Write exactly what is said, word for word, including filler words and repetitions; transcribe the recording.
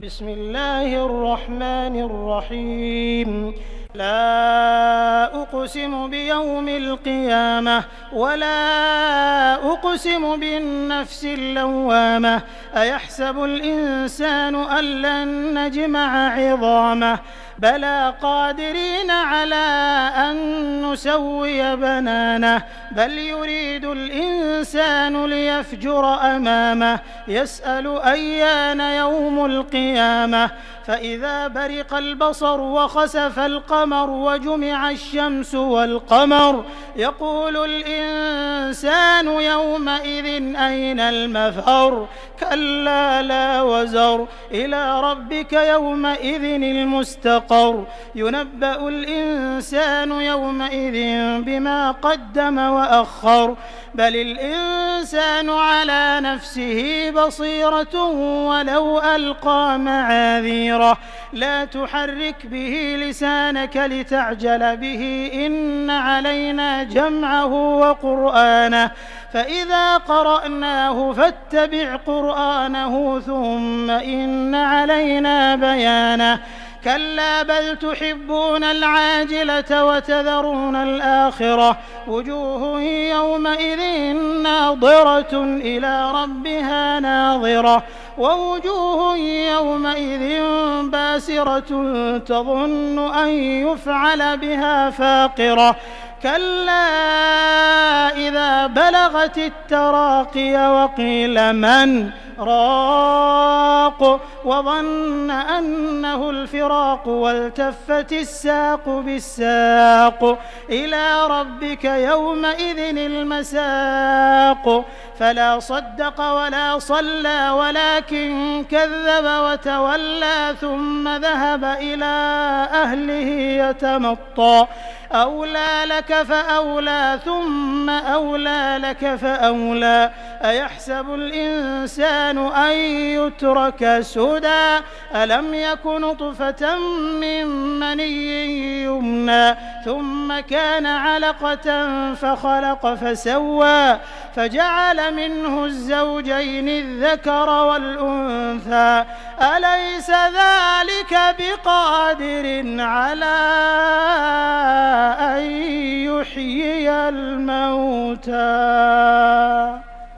بسم الله الرحمن الرحيم. لا أقسم بيوم القيامة ولا أقسم بالنفس اللوامة أيحسب الإنسان أن لن نجمع عظامه بلى قادرين على أن نسوي بنانه بل يريد الإنسان ليفجر أمامه يسأل أيان يوم القيامة فإذا برق البصر وخسف القمر وجمع الشمس والقمر يقول الإنسان يومئذ أين المفر كلا لا وزر إلى ربك يومئذ المستقر ينبأ الإنسان يومئذ بما قدم وأخر بل الإنسان على نفسه بصيرة ولو ألقى معاذيره لا تحرك به لسانك لتعجل به إن علينا جمعه وقرآنه فإذا قرأناه فاتبع قرآنه ثم إن علينا بيانه كلا بل تحبون العاجلة وتذرون الآخرة وجوه يومئذ ناظرة إلى ربها ناظرة ووجوه يومئذ باسرة تظن أن يفعل بها فاقرة كلا إذا بلغت التراقي وقيل من راق وظن أنه الفراق والتفت الساق بالساق إلى ربك يومئذ المساق فلا صدق ولا صلى ولكن كذب وتولى ثم ذهب إلى أهله يتمطى أولى لك فأولى ثم أولى لك فأولى أيحسب الإنسان أن يترك سدى ألم يك نطفة من مني يمنى ثم كان علقة فخلق فسوى فجعل منه الزوجين الذكر والأنثى أليس ذلك بقادر على أن يحيي الموتى